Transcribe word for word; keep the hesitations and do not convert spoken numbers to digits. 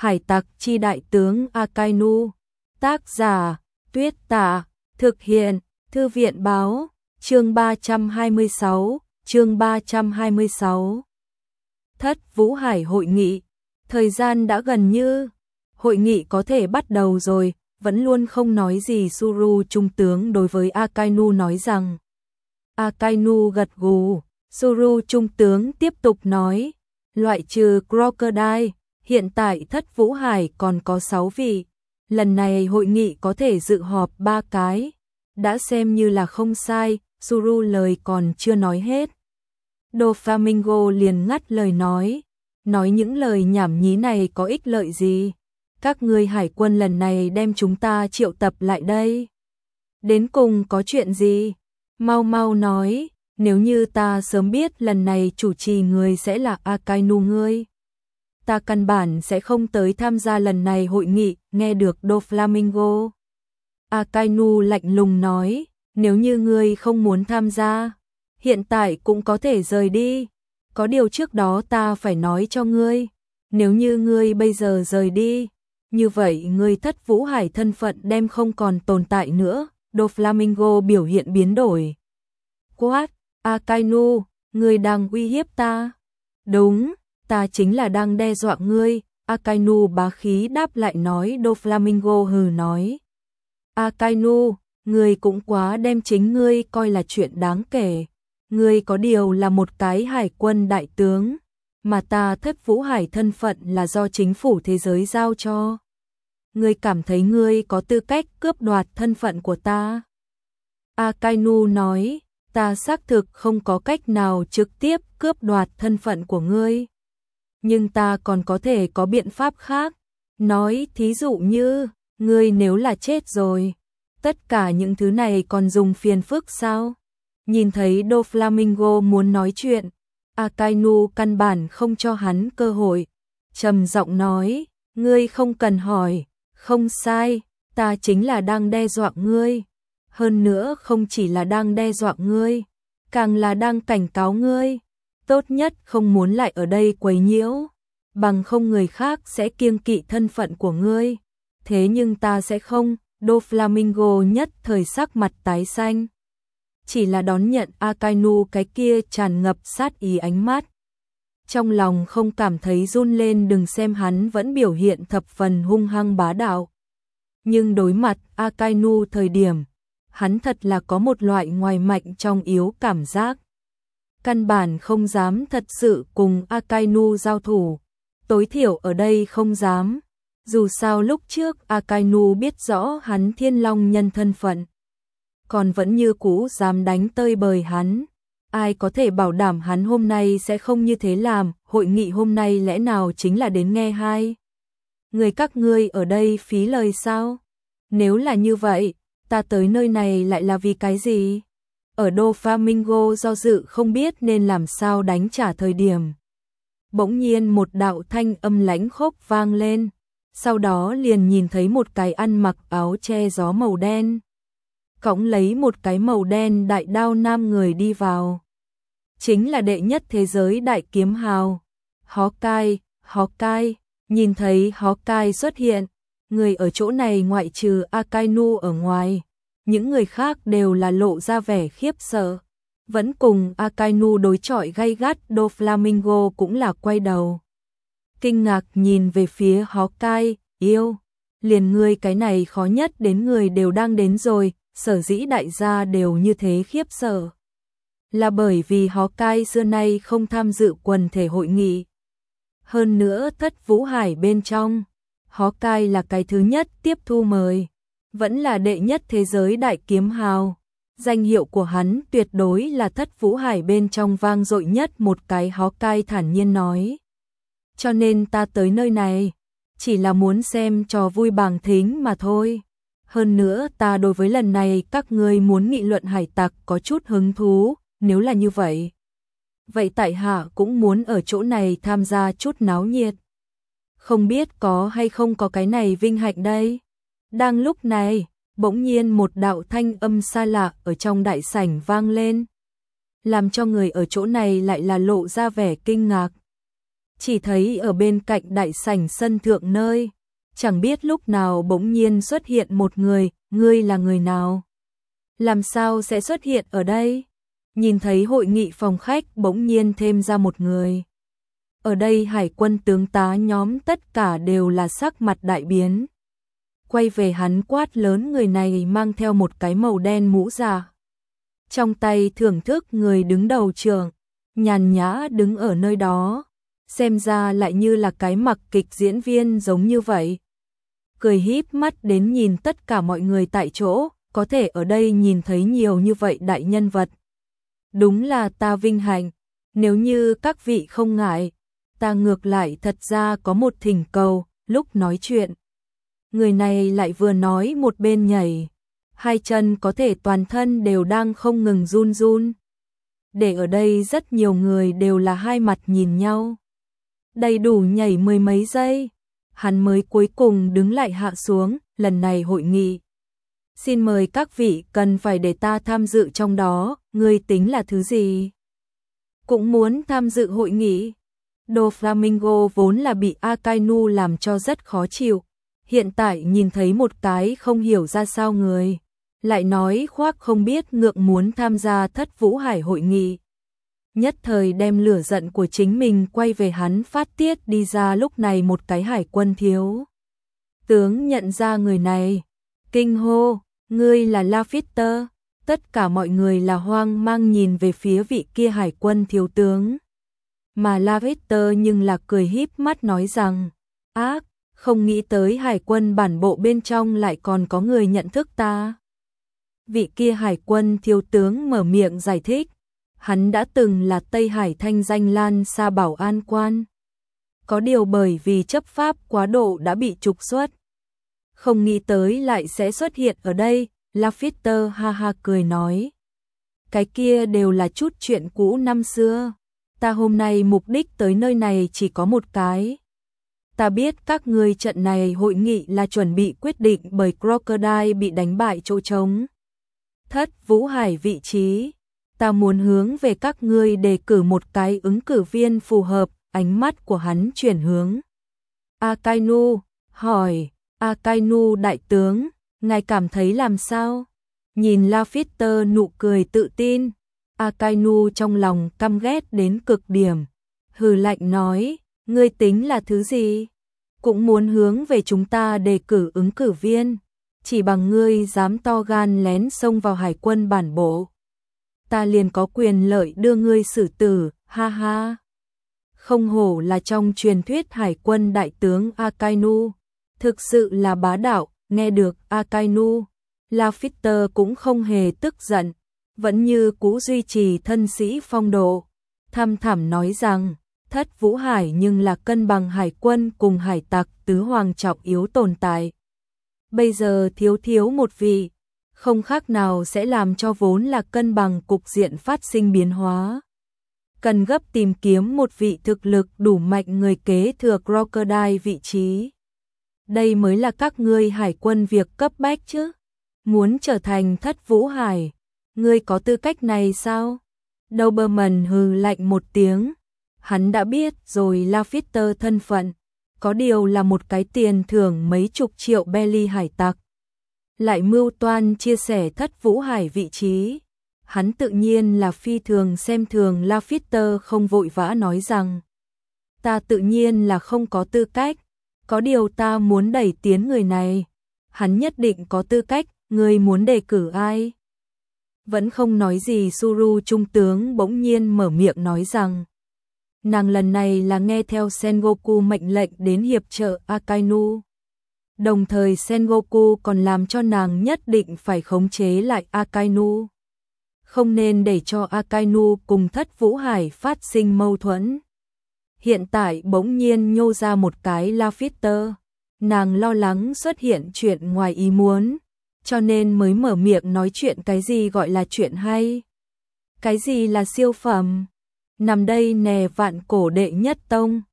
Hải tặc chi đại tướng Akainu. Tác giả, Tuyết Tả. Thực hiện, Thư viện báo. Chương ba trăm hai mươi sáu, chương ba trăm hai mươi sáu. Thất Vũ Hải hội nghị. Thời gian đã gần như hội nghị có thể bắt đầu rồi, vẫn luôn không nói gì. Suru trung tướng đối với Akainu nói rằng. Akainu gật gù. Suru trung tướng tiếp tục nói, loại trừ Crocodile, hiện tại Thất Vũ Hải còn có sáu vị. Lần này hội nghị có thể dự họp ba cái, đã xem như là không sai. Suru lời còn chưa nói hết, Doflamingo liền ngắt lời nói, nói những lời nhảm nhí này có ích lợi gì? Các ngươi hải quân lần này đem chúng ta triệu tập lại đây, đến cùng có chuyện gì? Mau mau nói, nếu như ta sớm biết lần này chủ trì người sẽ là Akainu ngươi, ta căn bản sẽ không tới tham gia lần này hội nghị. Nghe được Doflamingo, Akainu lạnh lùng nói, nếu như ngươi không muốn tham gia, hiện tại cũng có thể rời đi. Có điều trước đó ta phải nói cho ngươi, nếu như ngươi bây giờ rời đi, như vậy ngươi Thất Vũ Hải thân phận đem không còn tồn tại nữa. Doflamingo biểu hiện biến đổi. Quát, Akainu, ngươi đang uy hiếp ta? Đúng, ta chính là đang đe dọa ngươi. Akainu bá khí đáp lại nói. Doflamingo hừ nói, Akainu, ngươi cũng quá đem chính ngươi coi là chuyện đáng kể. Ngươi có điều là một cái hải quân đại tướng, mà ta Thất Vũ Hải thân phận là do chính phủ thế giới giao cho. Ngươi cảm thấy ngươi có tư cách cướp đoạt thân phận của ta? Akainu nói, ta xác thực không có cách nào trực tiếp cướp đoạt thân phận của ngươi, nhưng ta còn có thể có biện pháp khác. Nói thí dụ như, ngươi nếu là chết rồi, tất cả những thứ này còn dùng phiền phức sao? Nhìn thấy Doflamingo muốn nói chuyện, Akainu căn bản không cho hắn cơ hội, trầm giọng nói, ngươi không cần hỏi, không sai, ta chính là đang đe dọa ngươi. Hơn nữa không chỉ là đang đe dọa ngươi, càng là đang cảnh cáo ngươi, tốt nhất không muốn lại ở đây quấy nhiễu, bằng không người khác sẽ kiêng kỵ thân phận của ngươi. Thế nhưng ta sẽ không. Doflamingo nhất thời sắc mặt tái xanh, chỉ là đón nhận Akainu cái kia tràn ngập sát ý ánh mắt, trong lòng không cảm thấy run lên. Đừng xem hắn vẫn biểu hiện thập phần hung hăng bá đạo, nhưng đối mặt Akainu thời điểm, hắn thật là có một loại ngoài mạnh trong yếu cảm giác, căn bản không dám thật sự cùng Akainu giao thủ, tối thiểu ở đây không dám. Dù sao lúc trước Akainu biết rõ hắn Thiên Long nhân thân phận, còn vẫn như cũ dám đánh tơi bời hắn. Ai có thể bảo đảm hắn hôm nay sẽ không như thế làm? Hội nghị hôm nay lẽ nào chính là đến nghe hai người các ngươi ở đây phí lời sao? Nếu là như vậy, ta tới nơi này lại là vì cái gì? Ở Doflamingo do dự không biết nên làm sao đánh trả thời điểm, bỗng nhiên một đạo thanh âm lãnh khốc vang lên. Sau đó liền nhìn thấy một cái ăn mặc áo che gió màu đen, cõng lấy một cái màu đen đại đao nam người đi vào. Chính là đệ nhất thế giới đại kiếm hào, Hawkeye. Hawkeye, nhìn thấy Hawkeye xuất hiện, người ở chỗ này ngoại trừ Akainu ở ngoài, những người khác đều là lộ ra vẻ khiếp sợ. Vẫn cùng Akainu đối chọi gay gắt. Doflamingo cũng là quay đầu, kinh ngạc nhìn về phía Hawkeye. Yêu, liền ngươi cái này khó nhất đến người đều đang đến rồi. Sở dĩ đại gia đều như thế khiếp sợ, là bởi vì Hawkeye xưa nay không tham dự quần thể hội nghị. Hơn nữa Thất Vũ Hải bên trong, Hawkeye là cái thứ nhất tiếp thu mời, vẫn là đệ nhất thế giới đại kiếm hào. Danh hiệu của hắn tuyệt đối là Thất Vũ Hải bên trong vang dội nhất một cái. Hawkeye thản nhiên nói, cho nên ta tới nơi này chỉ là muốn xem trò vui bàng thính mà thôi. Hơn nữa ta đối với lần này các ngươi muốn nghị luận hải tặc có chút hứng thú. Nếu là như vậy, vậy tại hạ cũng muốn ở chỗ này tham gia chút náo nhiệt. Không biết có hay không có cái này vinh hạnh đây. Đang lúc này, bỗng nhiên một đạo thanh âm xa lạ ở trong đại sảnh vang lên, làm cho người ở chỗ này lại là lộ ra vẻ kinh ngạc. chỉ thấy ở bên cạnh đại sảnh sân thượng nơi, chẳng biết lúc nào bỗng nhiên xuất hiện một người, ngươi là người nào? Làm sao sẽ xuất hiện ở đây? Nhìn thấy hội nghị phòng khách bỗng nhiên thêm ra một người. Ở đây hải quân tướng tá nhóm tất cả đều là sắc mặt đại biến. Quay về hắn quát lớn người này mang theo một cái màu đen mũ giả. Trong tay thưởng thức người đứng đầu trường, nhàn nhã đứng ở nơi đó. Xem ra lại như là cái mặc kịch diễn viên giống như vậy. Cười híp mắt đến nhìn tất cả mọi người tại chỗ, có thể ở đây nhìn thấy nhiều như vậy đại nhân vật. Đúng là ta vinh hạnh, nếu như các vị không ngại, ta ngược lại thật ra có một thỉnh cầu, lúc nói chuyện. Người này lại vừa nói một bên nhảy, hai chân có thể toàn thân đều đang không ngừng run run. Để ở đây rất nhiều người đều là hai mặt nhìn nhau. Đầy đủ nhảy mười mấy giây, hắn mới cuối cùng đứng lại hạ xuống, lần này hội nghị. Xin mời các vị cần phải để ta tham dự trong đó, ngươi tính là thứ gì? Cũng muốn tham dự hội nghị. Doflamingo vốn là bị Akainu làm cho rất khó chịu, hiện tại nhìn thấy một cái không hiểu ra sao người, lại nói khoác không biết ngượng muốn tham gia Thất Vũ Hải hội nghị. Nhất thời đem lửa giận của chính mình quay về hắn phát tiết đi ra. Lúc này một cái hải quân thiếu tướng nhận ra người này, kinh hô, ngươi là Lafitte. Tất cả mọi người là hoang mang nhìn về phía vị kia hải quân thiếu tướng. Mà Lafitte nhưng là cười híp mắt nói rằng, ác, không nghĩ tới hải quân bản bộ bên trong lại còn có người nhận thức ta. Vị kia hải quân thiếu tướng mở miệng giải thích, hắn đã từng là Tây Hải thanh danh lan xa bảo an quan. Có điều bởi vì chấp pháp quá độ đã bị trục xuất. Không nghĩ tới lại sẽ xuất hiện ở đây, Lafitte ha ha cười nói. Cái kia đều là chút chuyện cũ năm xưa. Ta hôm nay mục đích tới nơi này chỉ có một cái. Ta biết các ngươi trận này hội nghị là chuẩn bị quyết định bởi Crocodile bị đánh bại chỗ trống Thất Vũ Hải vị trí. Ta muốn hướng về các ngươi đề cử một cái ứng cử viên phù hợp. Ánh mắt của hắn chuyển hướng Akainu, hỏi, Akainu đại tướng, ngài cảm thấy làm sao? Nhìn Lafitte nụ cười tự tin, Akainu trong lòng căm ghét đến cực điểm, hừ lạnh nói, ngươi tính là thứ gì? Cũng muốn hướng về chúng ta đề cử ứng cử viên, chỉ bằng ngươi dám to gan lén xông vào hải quân bản bộ. Ta liền có quyền lợi đưa ngươi xử tử, ha ha. Không hổ là trong truyền thuyết hải quân đại tướng Akainu, thực sự là bá đạo. Nghe được Akainu, Lafitte cũng không hề tức giận, vẫn như cũ duy trì thân sĩ phong độ, thăm thẳm nói rằng, Thất Vũ Hải nhưng là cân bằng hải quân cùng hải tặc tứ hoàng trọng yếu tồn tại. Bây giờ thiếu thiếu một vị, không khác nào sẽ làm cho vốn là cân bằng cục diện phát sinh biến hóa. Cần gấp tìm kiếm một vị thực lực đủ mạnh người kế thừa Crocodile vị trí. Đây mới là các ngươi hải quân việc cấp bách chứ. Muốn trở thành Thất Vũ Hải, ngươi có tư cách này sao? Doberman hừ lạnh một tiếng. Hắn đã biết rồi Lafitte thân phận, có điều là một cái tiền thưởng mấy chục triệu belly hải tặc. Lại mưu toan chia sẻ Thất Vũ Hải vị trí. Hắn tự nhiên là phi thường xem thường. Lafitte không vội vã nói rằng, ta tự nhiên là không có tư cách, có điều ta muốn đẩy tiến người này. Hắn nhất định có tư cách, ngươi muốn đề cử ai? Vẫn không nói gì, Suru trung tướng bỗng nhiên mở miệng nói rằng, nàng lần này là nghe theo Sengoku mệnh lệnh đến hiệp trợ Akainu. Đồng thời Sengoku còn làm cho nàng nhất định phải khống chế lại Akainu. Không nên để cho Akainu cùng Thất Vũ Hải phát sinh mâu thuẫn. Hiện tại bỗng nhiên nhô ra một cái Lafitte, nàng lo lắng xuất hiện chuyện ngoài ý muốn, cho nên mới mở miệng nói chuyện cái gì gọi là chuyện hay. Cái gì là siêu phẩm? Nằm đây nè vạn cổ đệ nhất tông.